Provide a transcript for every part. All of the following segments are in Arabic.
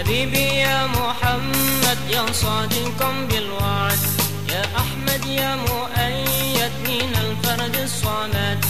حبيبي يا محمد يا صادقا بالوعد، يا أحمد يا مؤيد من الفرد الصمد.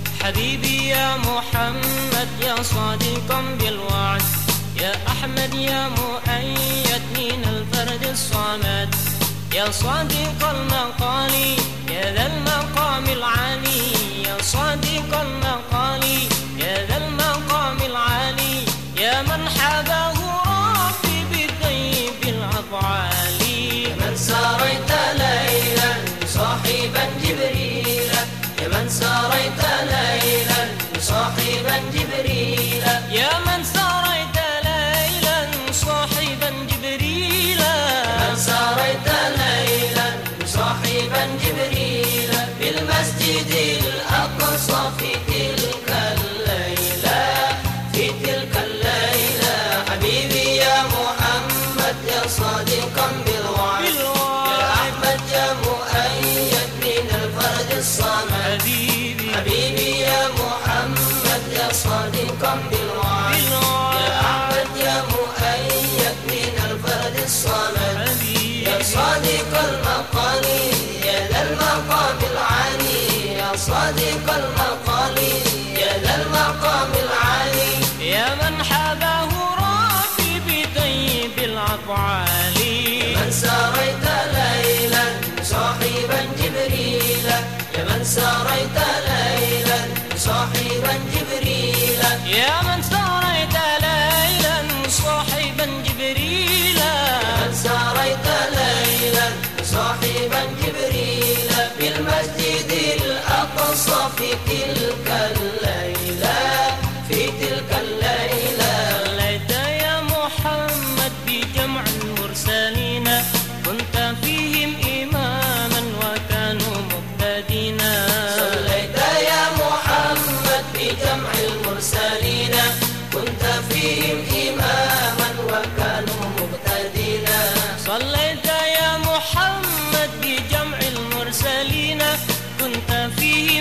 حبيبي يا محمد يا صادقا بالوعد، يا أحمد يا مؤيد من الفرد الصمد. يا صادق المقال يا ذا المقام العالي، يا صادق المقال يا ذا المقام العالي، يا من حباه ربي بطيب الأفعال. يا من ساريت ليلا صاحبا جبريل، يا من ساريت ليلا صاحبا جبريل، يا من ساريت ليلا صاحبا جبريل، يا من ساريت ليلا صاحبا جبريل بالمسجد الأقصى في تلك الليلة، في تلك الليلة. حبيبي يا محمد يا صادقا بالوعد، يا أحمد يا مؤيد من الفرد الصمد. حبيبي يا محمد يا صادقا بالوعد، يا أحمد يا مؤيد من الفرد الصمد. يا صادق المقال يا ذا المقام العالي، يا صادق المقال يا ذا المقام العالي، يا من حباه ربي بطيب الأفعال. يا من ساريت ليلا صاحبا جبريل، يا من ساريت ليلا صاحبا جبريل، يا من ساريت ليلا صاحبا جبريل، يا من ساريت ليلا صاحبا جبريل بالمسجد الأقصى في تلك الليلة، في تلك الليلة. صليت يا محمد بجمع المرسلين، كنت فيهم إماما وكانوا مقتدين. صليت يا محمد بجمع المرسلين، كنت فيهم إماما وكانوا مقتدين. صليت يا محمد بجمع المرسلين، كنت فيهم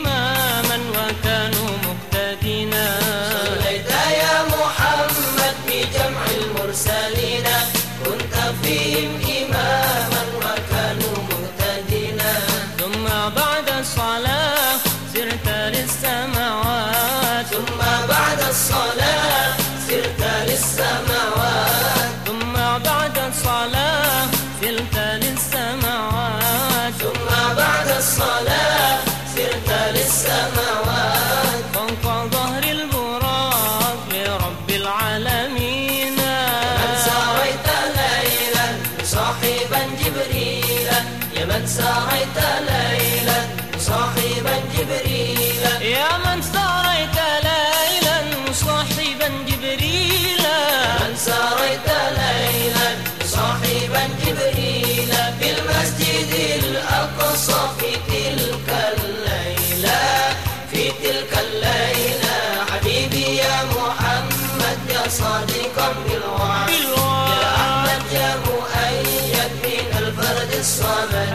إماما وكانوا مقتدين. صليت يا محمد بجمع المرسلين، كنت فيهم إماما وكانوا مهتدين. ثم بعد الصلاة سرت للسماوات، ثم بعد الصلاة سرت للسماوات، ثم بعد الصلاة سرت للسماوات، ثم بعد الصلاة سرت للسماوات، فوق ظهر البراق لرب العالمين. من ساريت ليلا صاحبا جبريل، يا من ساريت ليلا صاحبا جبريل، يا من ساريت ليلا صاحبا جبريل، من ساريت ليلا صاحبا جبريل بالمسجد الأقصى في تلك الليلة، في تلك الليلة. حبيبي يا محمد يا صادقا بالوعد، يا أحمد يا مؤيد من الفرد الصمد.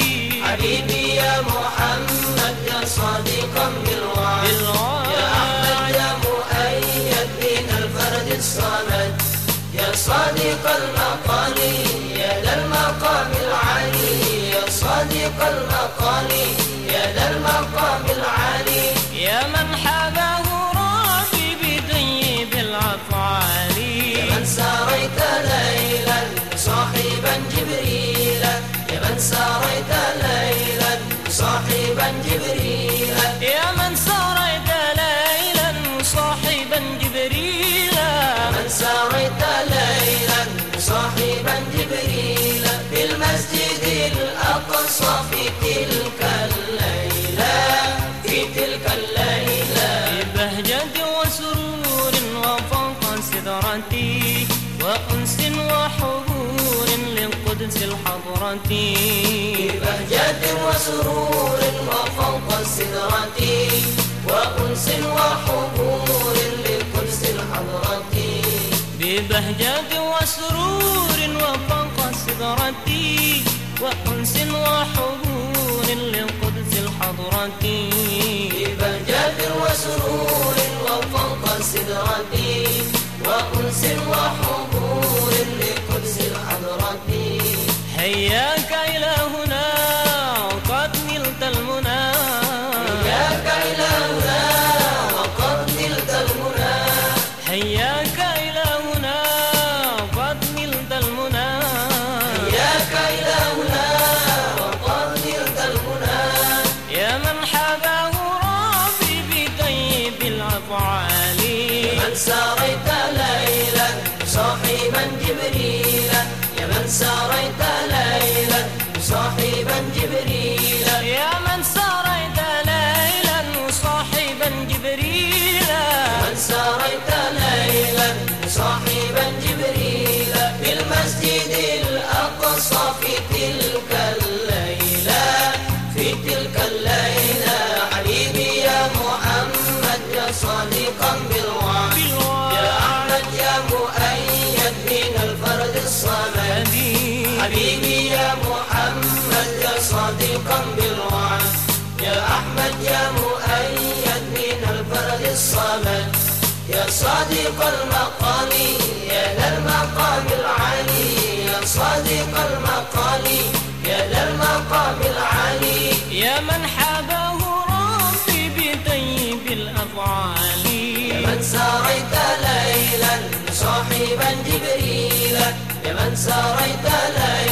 حبيبي يا محمد يا صادقا بالوعد، يا أحمد يا مؤيد من الفرد الصمد. يا صادق المقال يا ذا المقام العالي، يا صادق المقال يا ذا المقام العالي، يا من حباه ربي بطيب الأفعال. يا من ساريت ليلا صاحبا جبريل، يا من ساريت ليلا صاحبا جبريل، يا من ساريت ليلا صاحبا جبريل، من ساريت ليلا صاحبا جبريل بالمسجد الأقصى في تلك الليلة، في تلك الليلة. ببهجة وسرور وفوق سدرتي، وأنس وحضور للقدس الحضرة. ببهجة وسرور وفوق السدرة، وأنس وحضور للقدس الحضرة. ببهجة وسرور وفوق السدرة، وأنس وحضور للقدس الحضرة. ببهجة وسرور وفوق السدرة، وأنس وحضور بالأفعال. يا من ساريت ليلا صاحبا جبريلا، يا من ساريت ليلا صاحبا جبريلا، يا من ساريت ليلا صاحبا جبريلا، من ساريت ليلا صاحبا جبريلا في المسجد الأقصى في تلك الليلة، في تلك الليلة حبيبي يا محمد يا صادقا بالوعد، يا أحمد يا مؤيد من الفرد الصمد، حبيبي يا محمد يا صادقا بالوعد، يا أحمد يا مؤيد من الفرد الصمد، يا صادق المقام يا ذا المقام العالي، يا صادق المقام يا ذا المقام العالي، يا من حباه ربي بطيب الأفعال. يا من ساريت ليلا صاحبا جبريلا، يا من ساريت ليلا